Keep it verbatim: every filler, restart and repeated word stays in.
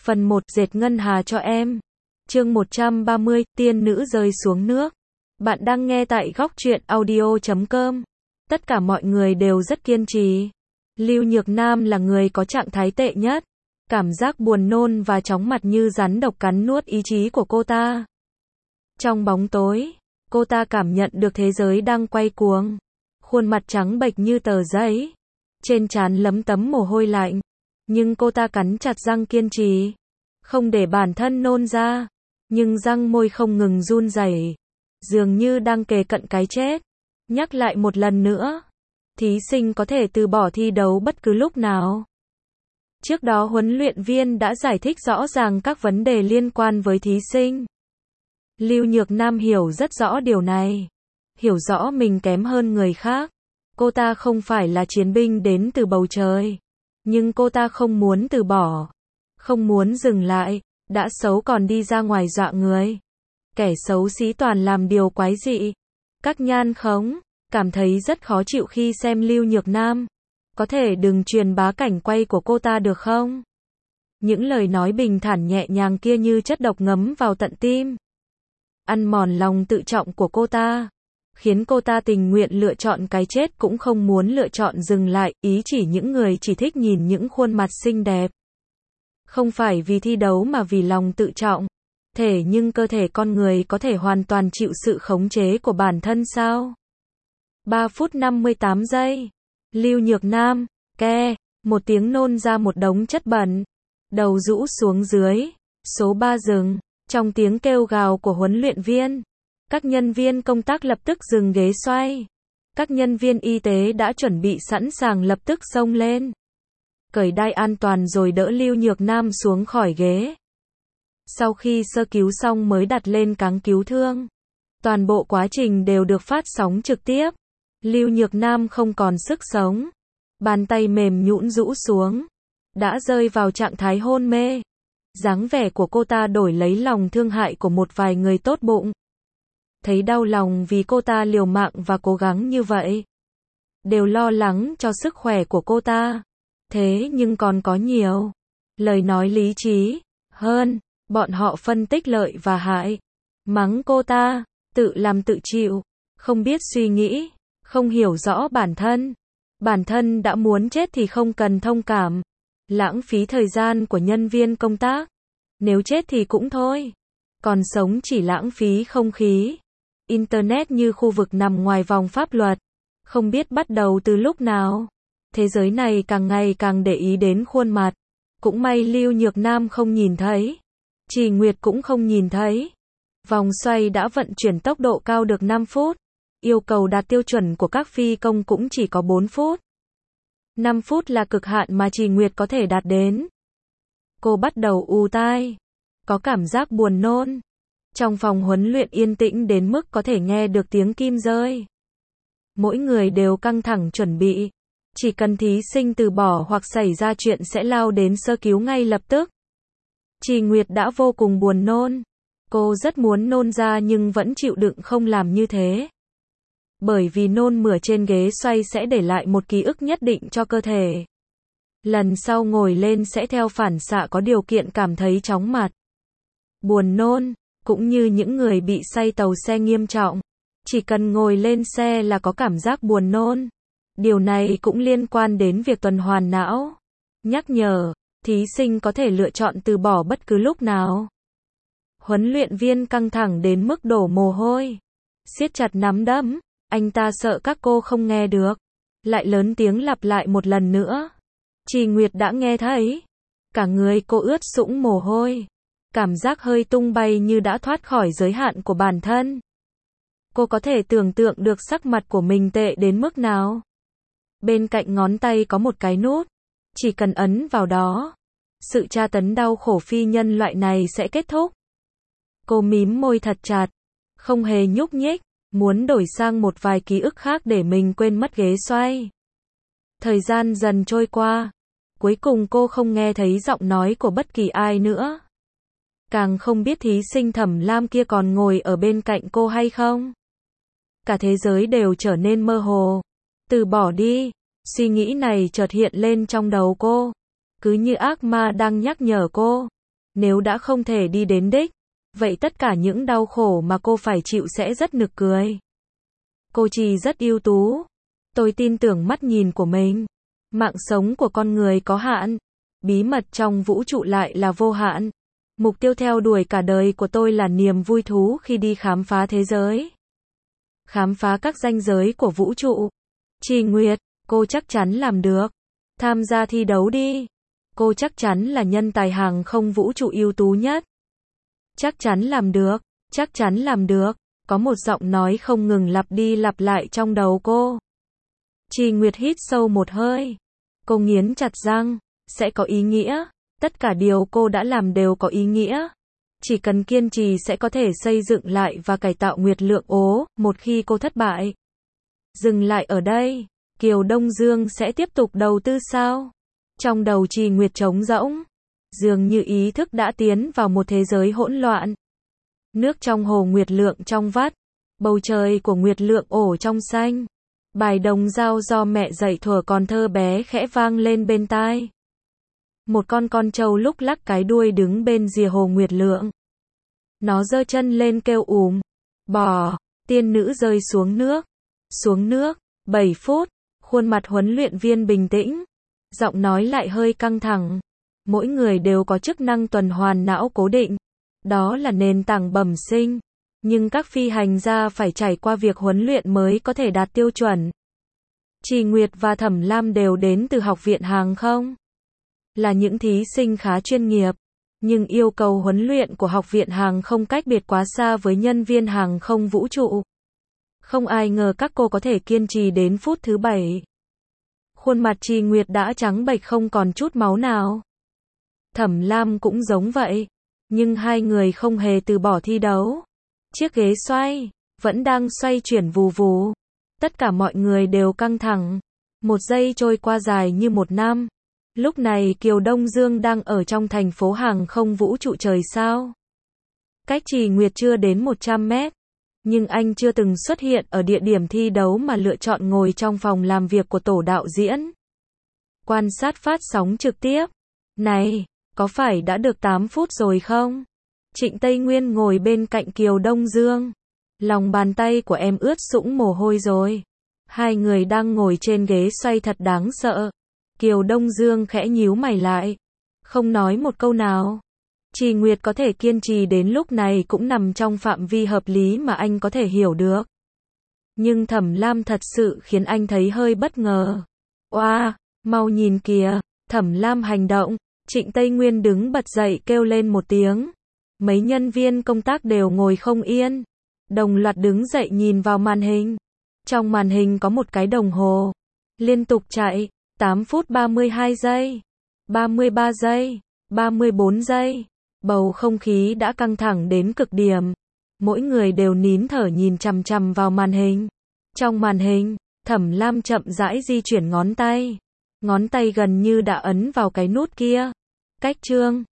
Phần một, dệt ngân hà cho em. Chương một trăm ba mươi, tiên nữ rơi xuống nước. Bạn đang nghe tại góc truyện audio chấm com. Tất cả mọi người đều rất kiên trì. Lưu Nhược Nam là người có trạng thái tệ nhất. Cảm giác buồn nôn và chóng mặt như rắn độc cắn nuốt ý chí của cô ta. Trong bóng tối, cô ta cảm nhận được thế giới đang quay cuồng. Khuôn mặt trắng bệch như tờ giấy. Trên trán lấm tấm mồ hôi lạnh. Nhưng cô ta cắn chặt răng kiên trì. Không để bản thân nôn ra. Nhưng răng môi không ngừng run rẩy, dường như đang kề cận cái chết. Nhắc lại một lần nữa. Thí sinh có thể từ bỏ thi đấu bất cứ lúc nào. Trước đó huấn luyện viên đã giải thích rõ ràng các vấn đề liên quan với thí sinh. Lưu Nhược Nam hiểu rất rõ điều này. Hiểu rõ mình kém hơn người khác. Cô ta không phải là chiến binh đến từ bầu trời. Nhưng cô ta không muốn từ bỏ. Không muốn dừng lại. Đã xấu còn đi ra ngoài dọa người. Kẻ xấu xí toàn làm điều quái dị. Các nhan khống cảm thấy rất khó chịu khi xem Lưu Nhược Nam. Có thể đừng truyền bá cảnh quay của cô ta được không? Những lời nói bình thản nhẹ nhàng kia như chất độc ngấm vào tận tim. Ăn mòn lòng tự trọng của cô ta. Khiến cô ta tình nguyện lựa chọn cái chết cũng không muốn lựa chọn dừng lại. Ý chỉ những người chỉ thích nhìn những khuôn mặt xinh đẹp. Không phải vì thi đấu mà vì lòng tự trọng. Thể nhưng cơ thể con người có thể hoàn toàn chịu sự khống chế của bản thân sao? ba phút năm mươi tám giây. Lưu Nhược Nam, ke, một tiếng nôn ra một đống chất bẩn. Đầu rũ xuống dưới. Số ba dừng. Trong tiếng kêu gào của huấn luyện viên. Các nhân viên công tác lập tức dừng ghế xoay. Các nhân viên y tế đã chuẩn bị sẵn sàng lập tức xông lên. Cởi đai an toàn rồi đỡ Lưu Nhược Nam xuống khỏi ghế. Sau khi sơ cứu xong mới đặt lên cáng cứu thương. Toàn bộ quá trình đều được phát sóng trực tiếp. Lưu Nhược Nam không còn sức sống. Bàn tay mềm nhũn rũ xuống. Đã rơi vào trạng thái hôn mê. Dáng vẻ của cô ta đổi lấy lòng thương hại của một vài người tốt bụng. Thấy đau lòng vì cô ta liều mạng và cố gắng như vậy. Đều lo lắng cho sức khỏe của cô ta. Thế nhưng còn có nhiều lời nói lý trí hơn. Bọn họ phân tích lợi và hại. Mắng cô ta, tự làm tự chịu. Không biết suy nghĩ, không hiểu rõ bản thân. Bản thân đã muốn chết thì không cần thông cảm. Lãng phí thời gian của nhân viên công tác. Nếu chết thì cũng thôi. Còn sống chỉ lãng phí không khí. Internet như khu vực nằm ngoài vòng pháp luật. Không biết bắt đầu từ lúc nào. Thế giới này càng ngày càng để ý đến khuôn mặt. Cũng may Lưu Nhược Nam không nhìn thấy. Trì Nguyệt cũng không nhìn thấy. Vòng xoay đã vận chuyển tốc độ cao được năm phút. Yêu cầu đạt tiêu chuẩn của các phi công cũng chỉ có bốn phút. năm phút là cực hạn mà Trì Nguyệt có thể đạt đến. Cô bắt đầu ù tai. Có cảm giác buồn nôn. Trong phòng huấn luyện yên tĩnh đến mức có thể nghe được tiếng kim rơi. Mỗi người đều căng thẳng chuẩn bị. Chỉ cần thí sinh từ bỏ hoặc xảy ra chuyện sẽ lao đến sơ cứu ngay lập tức. Trì Nguyệt đã vô cùng buồn nôn. Cô rất muốn nôn ra nhưng vẫn chịu đựng không làm như thế. Bởi vì nôn mửa trên ghế xoay sẽ để lại một ký ức nhất định cho cơ thể. Lần sau ngồi lên sẽ theo phản xạ có điều kiện cảm thấy chóng mặt. Buồn nôn, cũng như những người bị say tàu xe nghiêm trọng. Chỉ cần ngồi lên xe là có cảm giác buồn nôn. Điều này cũng liên quan đến việc tuần hoàn não. Nhắc nhở, thí sinh có thể lựa chọn từ bỏ bất cứ lúc nào. Huấn luyện viên căng thẳng đến mức đổ mồ hôi. Siết chặt nắm đấm, anh ta sợ các cô không nghe được. Lại lớn tiếng lặp lại một lần nữa. Trì Nguyệt đã nghe thấy. Cả người cô ướt sũng mồ hôi. Cảm giác hơi tung bay như đã thoát khỏi giới hạn của bản thân. Cô có thể tưởng tượng được sắc mặt của mình tệ đến mức nào. Bên cạnh ngón tay có một cái nút. Chỉ cần ấn vào đó. Sự tra tấn đau khổ phi nhân loại này sẽ kết thúc. Cô mím môi thật chặt. Không hề nhúc nhích. Muốn đổi sang một vài ký ức khác để mình quên mất ghế xoay. Thời gian dần trôi qua. Cuối cùng cô không nghe thấy giọng nói của bất kỳ ai nữa. Càng không biết thí sinh Thẩm Lam kia còn ngồi ở bên cạnh cô hay không. Cả thế giới đều trở nên mơ hồ. Từ bỏ đi. Suy nghĩ này chợt hiện lên trong đầu cô. Cứ như ác ma đang nhắc nhở cô. Nếu đã không thể đi đến đích, vậy tất cả những đau khổ mà cô phải chịu sẽ rất nực cười. Cô Trì rất ưu tú. Tôi tin tưởng mắt nhìn của mình. Mạng sống của con người có hạn. Bí mật trong vũ trụ lại là vô hạn. Mục tiêu theo đuổi cả đời của tôi là niềm vui thú khi đi khám phá thế giới. Khám phá các ranh giới của vũ trụ. Trì Nguyệt, cô chắc chắn làm được. Tham gia thi đấu đi. Cô chắc chắn là nhân tài hàng không vũ trụ ưu tú nhất. Chắc chắn làm được, chắc chắn làm được. Có một giọng nói không ngừng lặp đi lặp lại trong đầu cô. Trì Nguyệt hít sâu một hơi. Cô nghiến chặt răng. Sẽ có ý nghĩa. Tất cả điều cô đã làm đều có ý nghĩa. Chỉ cần kiên trì sẽ có thể xây dựng lại và cải tạo Nguyệt Lượng ố, một khi cô thất bại. Dừng lại ở đây. Kiều Đông Dương sẽ tiếp tục đầu tư sao? Trong đầu Trì Nguyệt trống rỗng. Dường như ý thức đã tiến vào một thế giới hỗn loạn. Nước trong hồ Nguyệt Lượng trong vắt. Bầu trời của Nguyệt Lượng ổ trong xanh. Bài đồng dao do mẹ dạy thuở còn thơ bé khẽ vang lên bên tai. Một con con trâu lúc lắc cái đuôi đứng bên rìa hồ Nguyệt Lượng. Nó giơ chân lên kêu ùm. Bò, tiên nữ rơi xuống nước. Xuống nước, bảy phút, khuôn mặt huấn luyện viên bình tĩnh. Giọng nói lại hơi căng thẳng. Mỗi người đều có chức năng tuần hoàn não cố định. Đó là nền tảng bẩm sinh. Nhưng các phi hành gia phải trải qua việc huấn luyện mới có thể đạt tiêu chuẩn. Trì Nguyệt và Thẩm Lam đều đến từ Học viện Hàng không. Là những thí sinh khá chuyên nghiệp. Nhưng yêu cầu huấn luyện của Học viện Hàng không cách biệt quá xa với nhân viên hàng không vũ trụ. Không ai ngờ các cô có thể kiên trì đến phút thứ bảy. Khuôn mặt Trì Nguyệt đã trắng bệch không còn chút máu nào. Thẩm Lam cũng giống vậy. Nhưng hai người không hề từ bỏ thi đấu. Chiếc ghế xoay, vẫn đang xoay chuyển vù vù. Tất cả mọi người đều căng thẳng. Một giây trôi qua dài như một năm. Lúc này Kiều Đông Dương đang ở trong thành phố hàng không vũ trụ trời sao. Cách Trì Nguyệt chưa đến một trăm mét. Nhưng anh chưa từng xuất hiện ở địa điểm thi đấu mà lựa chọn ngồi trong phòng làm việc của tổ đạo diễn. Quan sát phát sóng trực tiếp. Này, có phải đã được tám phút rồi không? Trịnh Tây Nguyên ngồi bên cạnh Kiều Đông Dương. Lòng bàn tay của em ướt sũng mồ hôi rồi. Hai người đang ngồi trên ghế xoay thật đáng sợ. Kiều Đông Dương khẽ nhíu mày lại. Không nói một câu nào. Trì Nguyệt có thể kiên trì đến lúc này cũng nằm trong phạm vi hợp lý mà anh có thể hiểu được. Nhưng Thẩm Lam thật sự khiến anh thấy hơi bất ngờ. Oa, mau nhìn kìa. Thẩm Lam hành động. Trịnh Tây Nguyên đứng bật dậy kêu lên một tiếng. Mấy nhân viên công tác đều ngồi không yên. Đồng loạt đứng dậy nhìn vào màn hình. Trong màn hình có một cái đồng hồ. Liên tục chạy. tám phút ba mươi hai giây. ba mươi ba giây. ba mươi bốn giây. Bầu không khí đã căng thẳng đến cực điểm. Mỗi người đều nín thở nhìn chằm chằm vào màn hình. Trong màn hình, Thẩm Lam chậm rãi di chuyển ngón tay. Ngón tay gần như đã ấn vào cái nút kia. Cách chương.